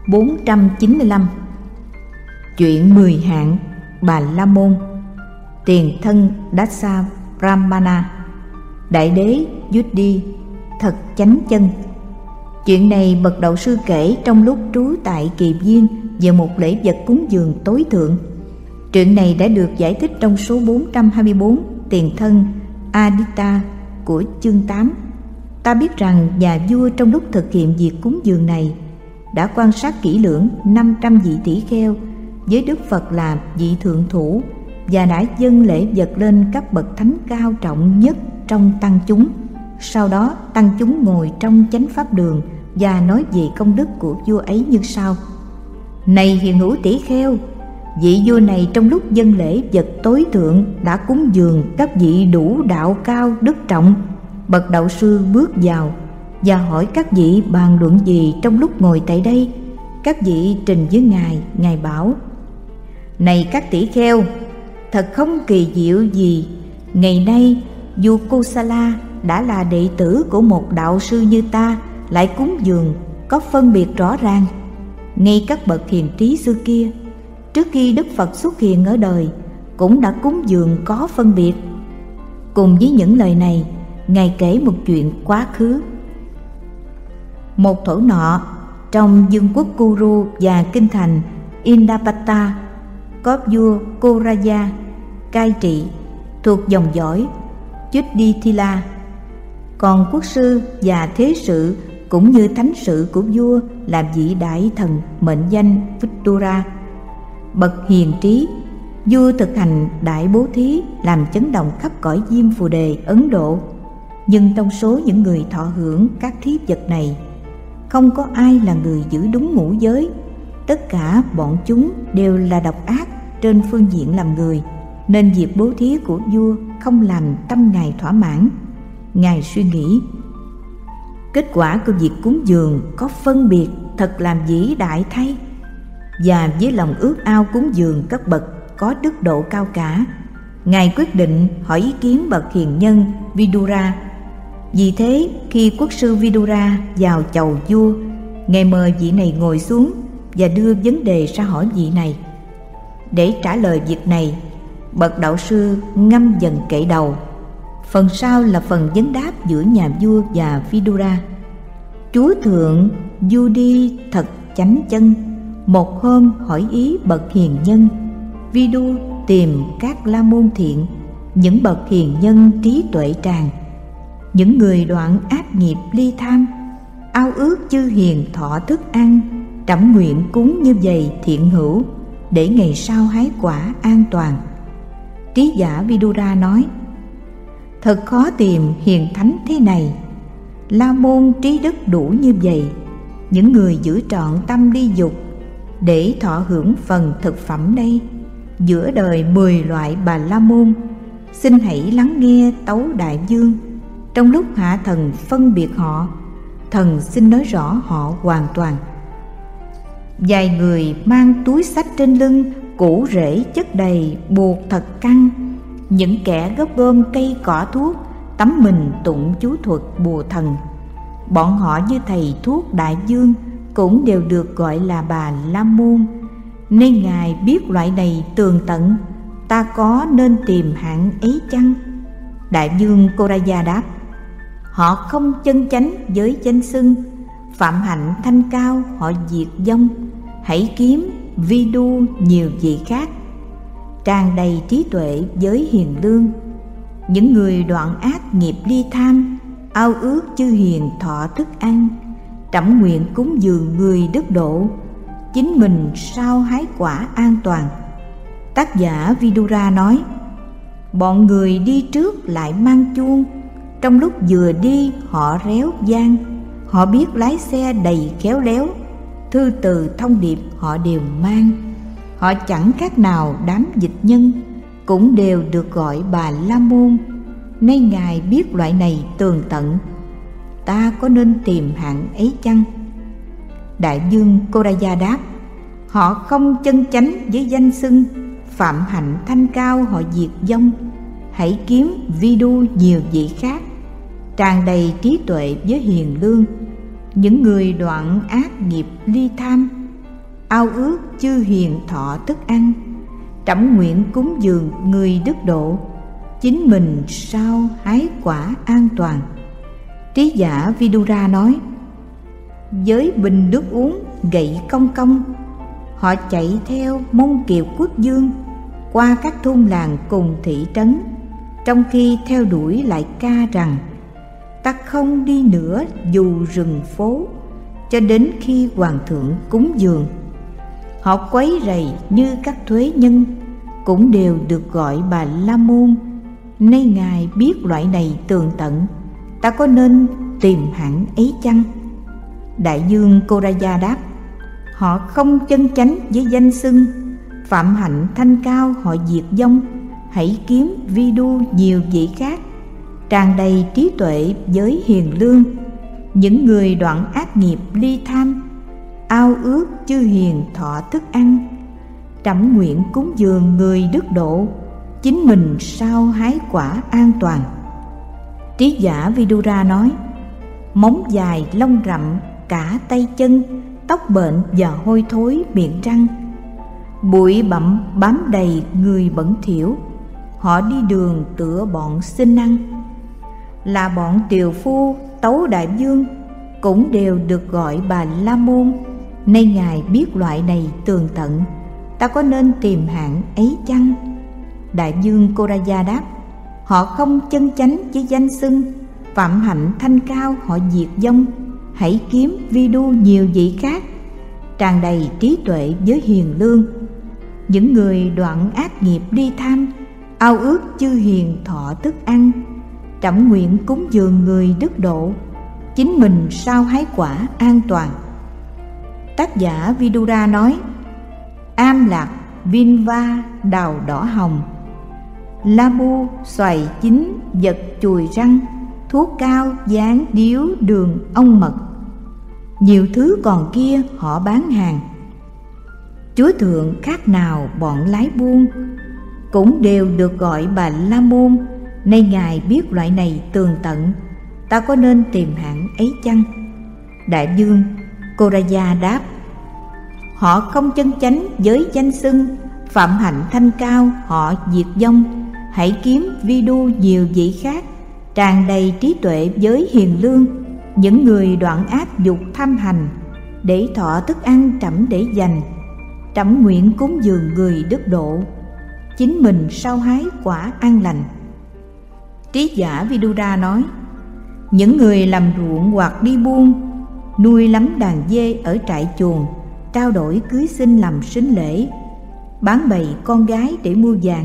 495. Chuyện 10 hạng Bà La Môn. Tiền thân Dasa Brahmana, đại đế Yuddhi thật chánh chân. Chuyện này bậc đạo sư kể trong lúc trú tại Kỳ Viên về một lễ vật cúng dường tối thượng. Chuyện này đã được giải thích trong số 424 tiền thân Adita của chương 8. Ta biết rằng nhà vua trong lúc thực hiện việc cúng dường này đã quan sát kỹ lưỡng 500 vị tỷ kheo với Đức Phật là vị thượng thủ và đã dâng lễ vật lên các bậc thánh cao trọng nhất trong tăng chúng. Sau đó tăng chúng ngồi trong chánh pháp đường và nói về công đức của vua ấy như sau: Này hiền hữu tỷ kheo, vị vua này trong lúc dâng lễ vật tối thượng đã cúng dường các vị đủ đạo cao đức trọng. Bậc đạo sư bước vào và hỏi các vị bàn luận gì trong lúc ngồi tại đây. Các vị trình với Ngài bảo: Này các tỷ kheo, thật không kỳ diệu gì, ngày nay vua Kosala đã là đệ tử của một đạo sư như ta lại cúng dường có phân biệt rõ ràng. Ngay các bậc hiền trí xưa kia, trước khi Đức Phật xuất hiện ở đời, cũng đã cúng dường có phân biệt. Cùng với những lời này, Ngài kể một chuyện quá khứ. Một thuở nọ, trong vương quốc Kuru và kinh thành Indapata, có vua Koraya cai trị thuộc dòng dõi Yudhithila. Còn quốc sư và thế sự cũng như thánh sự của vua là vị đại thần mệnh danh Vidura. Bậc hiền trí, vua thực hành đại bố thí làm chấn động khắp cõi Diêm Phù Đề Ấn Độ. Nhưng trong số những người thọ hưởng các thí vật này, không có ai là người giữ đúng ngũ giới. Tất cả bọn chúng đều là độc ác trên phương diện làm người, nên việc bố thí của vua không làm tâm Ngài thỏa mãn. Ngài suy nghĩ: Kết quả của việc cúng dường có phân biệt thật làm vĩ đại thay. Và với lòng ước ao cúng dường các bậc có đức độ cao cả, Ngài quyết định hỏi ý kiến bậc hiền nhân Vidura. Vì thế khi quốc sư Vidura vào chầu vua, Ngài mời vị này ngồi xuống và đưa vấn đề ra hỏi vị này. Để trả lời việc này, bậc đạo sư ngâm dần kệ đầu. Phần sau là phần vấn đáp giữa nhà vua và Vidura. Chúa thượng Yuddhi thật chánh chân một hôm hỏi ý bậc hiền nhân. Vidu tìm các la môn thiện, những bậc hiền nhân trí tuệ tràn, những người đoạn ác nghiệp ly tham, ao ước chư hiền thọ thức ăn. Trẫm nguyện cúng như vậy thiện hữu, để ngày sau hái quả an toàn. Trí giả Vidura nói: Thật khó tìm hiền thánh thế này. La môn trí đức đủ như vậy, những người giữ trọn tâm ly dục để thọ hưởng phần thực phẩm đây. Giữa đời 10 loại bà la môn, xin hãy lắng nghe tấu đại vương. Trong lúc hạ thần phân biệt họ, thần xin nói rõ họ hoàn toàn. Vài người mang túi xách trên lưng, củ rễ chất đầy, buộc thật căng. Những kẻ góp gom cây cỏ thuốc, tắm mình tụng chú thuật bùa thần. Bọn họ như thầy thuốc đại vương, cũng đều được gọi là bà la môn. Nên Ngài biết loại này tường tận, ta có nên tìm hạng ấy chăng? Đại vương Koraya đáp: Họ không chân chánh với danh xưng, phạm hạnh thanh cao họ diệt vong. Hãy kiếm Vidu nhiều vị khác, tràn đầy trí tuệ với hiền lương. Những người đoạn ác nghiệp ly tham, ao ước chư hiền thọ thức ăn. Trẫm nguyện cúng dường người đức độ, chính mình sao hái quả an toàn. Tác giả Vidura nói: Bọn người đi trước lại mang chuông, trong lúc vừa đi họ réo vang. Họ biết lái xe đầy khéo léo, thư từ thông điệp họ đều mang. Họ chẳng khác nào đám dịch nhân, cũng đều được gọi bà la môn. Nay Ngài biết loại này tường tận, ta có nên tìm hạng ấy chăng? Đại vương Koraya đáp: Họ không chân chánh với danh xưng, phạm hạnh thanh cao họ diệt vong. Hãy kiếm Vidu nhiều vị khác, tràn đầy trí tuệ với hiền lương. Những người đoạn ác nghiệp ly tham, ao ước chư hiền thọ thức ăn, trẫm nguyện cúng dường người đức độ, chính mình sao hái quả an toàn. Trí giả Vidura nói: với bình nước uống gậy cong cong, họ chạy theo Mông Kiệt Quốc Dương qua các thôn làng cùng thị trấn, trong khi theo đuổi lại ca rằng: ta không đi nữa dù rừng phố, cho đến khi hoàng thượng cúng dường. Họ quấy rầy như các thuế nhân, cũng đều được gọi Bà La Môn. Nay ngài biết loại này tường tận, ta có nên tìm hẳn ấy chăng? Đại dương Koraya đáp: họ không chân chánh với danh xưng, phạm hạnh thanh cao họ diệt vong, hãy kiếm vi đu nhiều vị khác, tràn đầy trí tuệ với hiền lương. Những người đoạn ác nghiệp ly tham, ao ước chư hiền thọ thức ăn, trẫm nguyện cúng dường người đức độ, chính mình sao hái quả an toàn. Trí giả Vidura nói: móng dài lông rậm cả tay chân, tóc bệnh và hôi thối miệng răng, bụi bặm bám đầy người bẩn thỉu, họ đi đường tựa bọn xin ăn. Là bọn tiều phu tấu đại vương, cũng đều được gọi Bà La Môn. Nay ngài biết loại này tường tận, ta có nên tìm hạng ấy chăng? Đại vương Koraya đáp: họ không chân chánh với danh xưng, phạm hạnh thanh cao họ diệt vong, hãy kiếm vi đu nhiều vị khác, tràn đầy trí tuệ với hiền lương. Những người đoạn ác nghiệp ly tham, ao ước chư hiền thọ thức ăn, trẫm nguyện cúng dường người đức độ, chính mình sao hái quả an toàn. Tác giả Vidura nói: am lạc vinva đào đỏ hồng, la bu xoài chín vật chùi răng, thuốc cao dán điếu đường ong mật, nhiều thứ còn kia họ bán hàng. Chúa thượng khác nào bọn lái buôn, cũng đều được gọi Bà La Môn. Nay ngài biết loại này tường tận, ta có nên tìm hạng ấy chăng? Đại vương Koraya đáp: họ không chân chánh với danh xưng, phạm hạnh thanh cao họ diệt vong, hãy kiếm vi đu nhiều vị khác, tràn đầy trí tuệ với hiền lương. Những người đoạn ác dục tham hành, để thọ thức ăn trẫm để dành, trẫm nguyện cúng dường người đức độ, chính mình sao hái quả an lành. Trí giả Vidura nói: những người làm ruộng hoặc đi buôn, nuôi lắm đàn dê ở trại chuồng, trao đổi cưới xin làm sính lễ, bán bày con gái để mua vàng,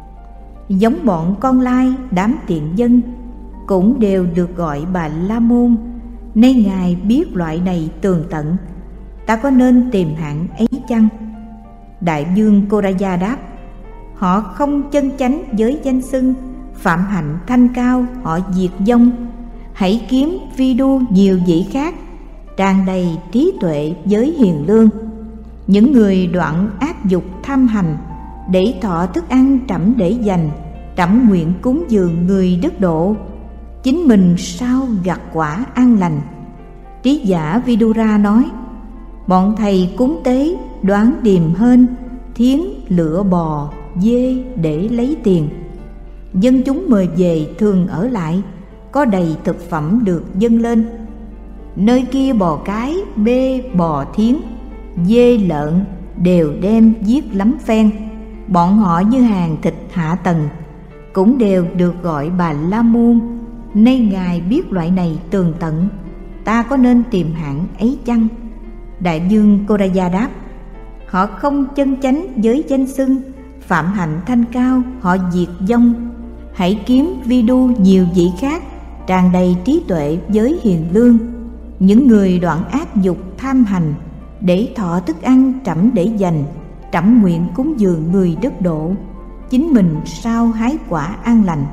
giống bọn con lai đám tiện dân, cũng đều được gọi Bà La Môn. Nay ngài biết loại này tường tận, ta có nên tìm hạng ấy chăng? Đại vương Koraya đáp: họ không chân chánh với danh xưng, phạm hạnh thanh cao họ diệt vong, hãy kiếm vi đu nhiều vị khác, tràn đầy trí tuệ với hiền lương. Những người đoạn ác dục tham hành, để thọ thức ăn trẫm để dành, trẫm nguyện cúng dường người đức độ, chính mình sao gặt quả an lành. Trí giả Vidura nói: bọn thầy cúng tế đoán điềm hên, thiến lựa bò dê để lấy tiền. Dân chúng mời về thường ở lại, có đầy thực phẩm được dâng lên. Nơi kia bò cái, bê, bò thiến, dê lợn đều đem giết lắm phen. Bọn họ như hàng thịt hạ tầng, cũng đều được gọi Bà La Môn. Nay ngài biết loại này tường tận, ta có nên tìm hạng ấy chăng? Đại vương Koraya đáp: họ không chân chánh với danh xưng, phạm hạnh thanh cao họ diệt vong, hãy kiếm vi đu nhiều vị khác, tràn đầy trí tuệ với hiền lương. Những người đoạn ác dục tham hành, để thọ thức ăn trẫm để dành, trẫm nguyện cúng dường người đức độ, chính mình sao hái quả an lành.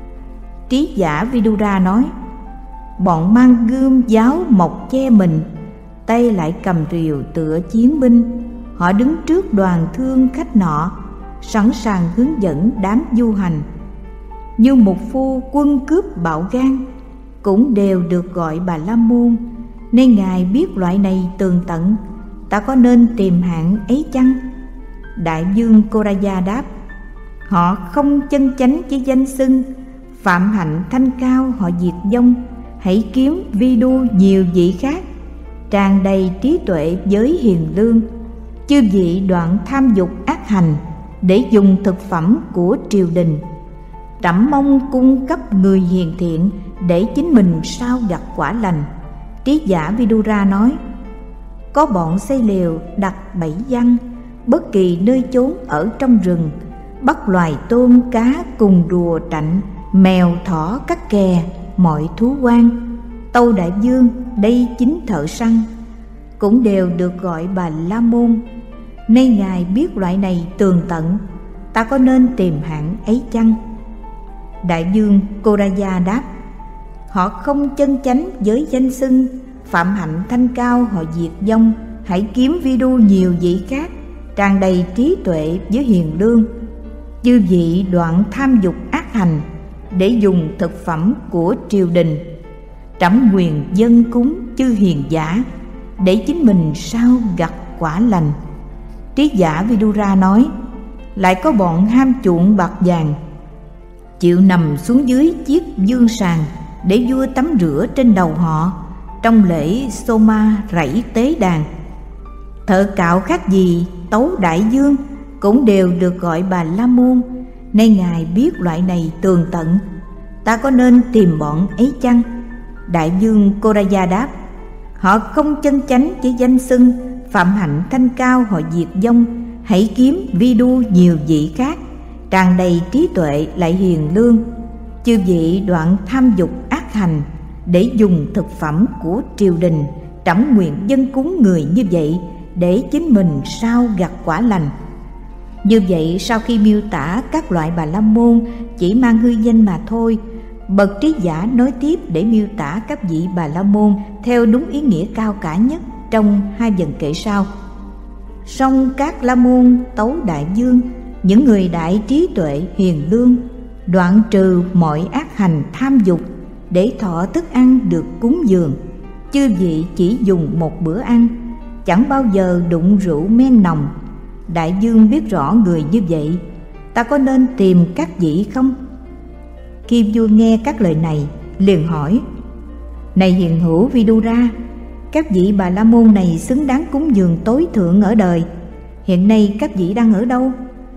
Trí giả Vidura nói: bọn mang gươm giáo mọc che mình, tay lại cầm rìu tựa chiến binh, họ đứng trước đoàn thương khách nọ, sẵn sàng hướng dẫn đám du hành. Như một phu quân cướp bạo gan, cũng đều được gọi Bà La Môn. Nên ngài biết loại này tường tận, ta có nên tìm hạng ấy chăng? Đại vương Koraya đáp: họ không chân chánh chỉ danh xưng, phạm hạnh thanh cao họ diệt vong, hãy kiếm vi đu nhiều vị khác, tràn đầy trí tuệ với hiền lương. Chư vị đoạn tham dục ác hành để dùng thực phẩm của triều đình. Trẫm mong cung cấp người hiền thiện để chính mình sao gặt quả lành. Trí giả Vidura nói: có bọn xây lều đặt bẫy giăng, bất kỳ nơi chốn ở trong rừng, bắt loài tôm cá cùng đùa trạnh, mèo thỏ cắt kè, mọi thú quan. Tâu đại vương đây chính thợ săn, cũng đều được gọi Bà La Môn. Nay ngài biết loại này tường tận, ta có nên tìm hạng ấy chăng? Đại vương Koraya đáp: họ không chân chánh với danh xưng, phạm hạnh thanh cao họ diệt vong, hãy kiếm vi đu nhiều vị khác, tràn đầy trí tuệ với hiền lương. Chư vị đoạn tham dục ác hành để dùng thực phẩm của triều đình. Trẫm nguyện dâng cúng chư hiền giả để chính mình sao gặt quả lành. Trí giả Vidura nói: lại có bọn ham chuộng bạc vàng, chịu nằm xuống dưới chiếc dương sàng để vua tắm rửa trên đầu họ trong lễ Soma rảy tế đàn. Thợ cạo khác gì Tấu đại vương, cũng đều được gọi Bà La Môn. Nay ngài biết loại này tường tận, ta có nên tìm bọn ấy chăng? Đại vương Koraya đáp: họ không chân chánh chỉ danh xưng, phạm hạnh thanh cao họ diệt vong, hãy kiếm vi đu nhiều vị khác, tràn đầy trí tuệ lại hiền lương. Chư vị đoạn tham dục ác hành để dùng thực phẩm của triều đình. Trẫm nguyện dâng cúng người như vậy để chính mình sao gặt quả lành. Như vậy, sau khi miêu tả các loại Bà La Môn chỉ mang hư danh mà thôi, bậc trí giả nói tiếp để miêu tả các vị Bà La Môn theo đúng ý nghĩa cao cả nhất trong hai vần kệ sau. Song các La Môn tấu đại vương, những người đại trí tuệ hiền lương, đoạn trừ mọi ác hành tham dục để thọ thức ăn được cúng dường. Chư vị chỉ dùng một bữa ăn, chẳng bao giờ đụng rượu men nồng. Đại vương biết rõ người như vậy, ta có nên tìm các vị không? Khi vua nghe các lời này, liền hỏi: này hiền hữu Vidura, các vị Bà La Môn này xứng đáng cúng dường tối thượng ở đời. Hiện nay các vị đang ở đâu?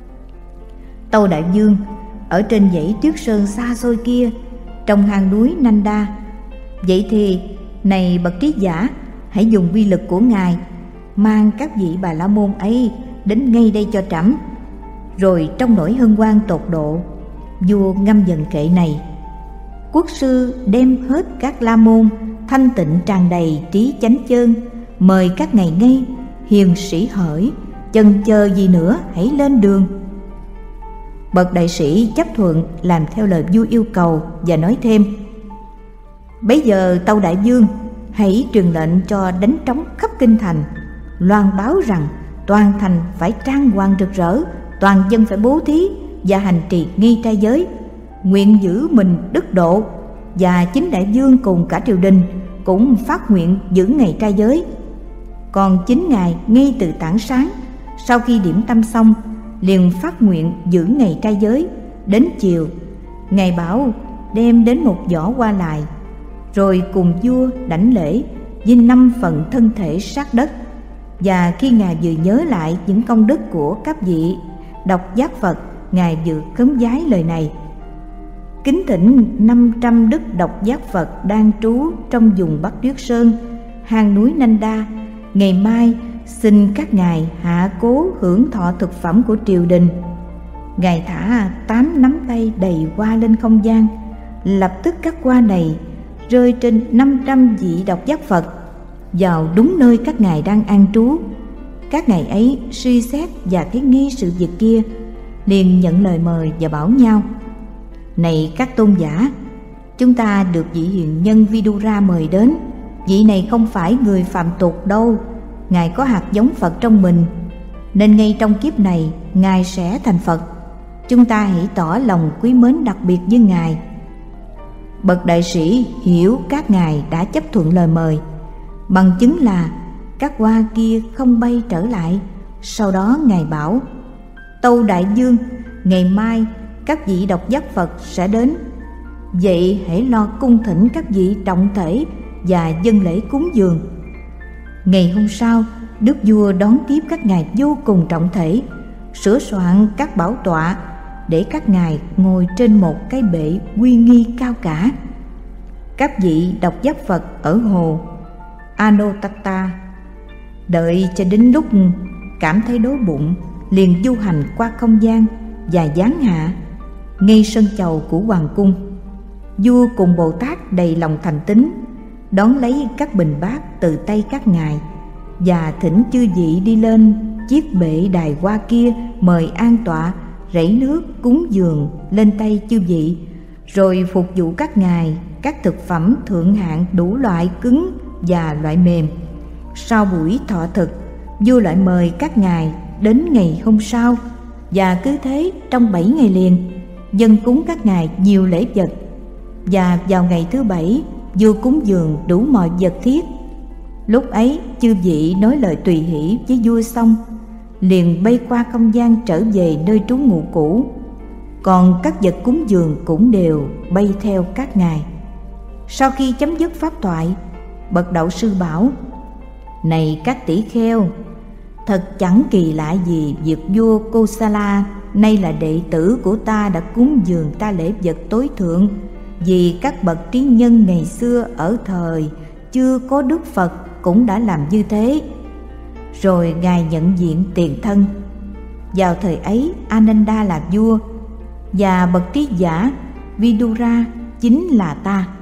Tâu đại vương: ở trên dãy Tuyết Sơn xa xôi kia, trong hang núi Nanda. Vậy thì, này bậc trí giả, hãy dùng vi lực của ngài mang các vị Bà La Môn ấy đến ngay đây cho trẫm. Rồi trong nỗi hân hoan tột độ, vua ngâm vần kệ này: quốc sư đem hết các La Môn thanh tịnh tràn đầy trí chánh chơn, mời các ngài ngay, hiền sĩ hỡi, chần chờ gì nữa, hãy lên đường. Bậc đại sĩ chấp thuận làm theo lời vua yêu cầu và nói thêm: bấy giờ tâu đại vương, hãy truyền lệnh cho đánh trống khắp kinh thành, loan báo rằng toàn thành phải trang hoàng rực rỡ, toàn dân phải bố thí và hành trì nghi trai giới, nguyện giữ mình đức độ. Và chính đại vương cùng cả triều đình cũng phát nguyện giữ ngày trai giới. Còn chính ngài ngay từ tảng sáng, sau khi điểm tâm xong, liền phát nguyện giữ ngày trai giới. Đến chiều, ngài bảo đem đến một giỏ hoa lại, rồi cùng vua đảnh lễ với 5 phần thân thể sát đất. Và khi ngài vừa nhớ lại những công đức của các vị độc giác Phật, ngài vừa khấn vái lời này: kính thỉnh 500 đức độc giác Phật đang trú trong vùng Bắc Tuyết Sơn, hang núi Nanda. Ngày mai xin các ngài hạ cố hưởng thọ thực phẩm của triều đình. Ngài thả 8 nắm tay đầy hoa lên không gian, lập tức các hoa này rơi trên 500 vị độc giác Phật vào đúng nơi các ngài đang an trú. Các ngài ấy suy xét và thấy nghi sự việc kia, liền nhận lời mời và bảo nhau: này các tôn giả, chúng ta được vị hiền nhân Vidura mời đến. Vị này không phải người phạm tục đâu, ngài có hạt giống Phật trong mình, nên ngay trong kiếp này ngài sẽ thành Phật. Chúng ta hãy tỏ lòng quý mến đặc biệt với ngài. Bậc đại sĩ hiểu các ngài đã chấp thuận lời mời, bằng chứng là các hoa kia không bay trở lại. Sau đó Ngài bảo: Tâu đại vương, ngày mai các vị độc giác Phật sẽ đến, vậy hãy lo cung thỉnh các vị trọng thể và dâng lễ cúng dường. Ngày hôm sau, đức vua đón tiếp các ngài vô cùng trọng thể, sửa soạn các bảo tọa để các ngài ngồi trên một cái bệ uy nghi cao cả. Các vị độc giác Phật ở hồ Anotatta đợi cho đến lúc cảm thấy đói bụng, liền du hành qua không gian và giáng hạ ngay sân chầu của hoàng cung. Vua cùng Bồ Tát đầy lòng thành tín đón lấy các bình bát từ tay các ngài và thỉnh chư vị đi lên chiếc bệ đài hoa kia, mời an tọa, rảy nước cúng dường lên tay chư vị, rồi phục vụ các ngài các thực phẩm thượng hạng đủ loại cứng và loại mềm. Sau buổi thọ thực, vua lại mời các ngài đến ngày hôm sau, và cứ thế trong 7 ngày liền dâng cúng các ngài nhiều lễ vật. Và vào ngày thứ 7, vua cúng dường đủ mọi vật thiết. Lúc ấy chư vị nói lời tùy hỷ với vua xong, liền bay qua không gian trở về nơi trú ngụ cũ. Còn các vật cúng dường cũng đều bay theo các ngài. Sau khi chấm dứt pháp thoại, bậc đạo sư bảo: Này các tỷ kheo, thật chẳng kỳ lạ gì việc vua Kosala nay là đệ tử của ta đã cúng dường ta lễ vật tối thượng, vì các bậc trí nhân ngày xưa ở thời chưa có Đức Phật cũng đã làm như thế. Rồi ngài nhận diện tiền thân. Vào thời ấy Ananda là vua, và bậc trí giả Vidura chính là ta.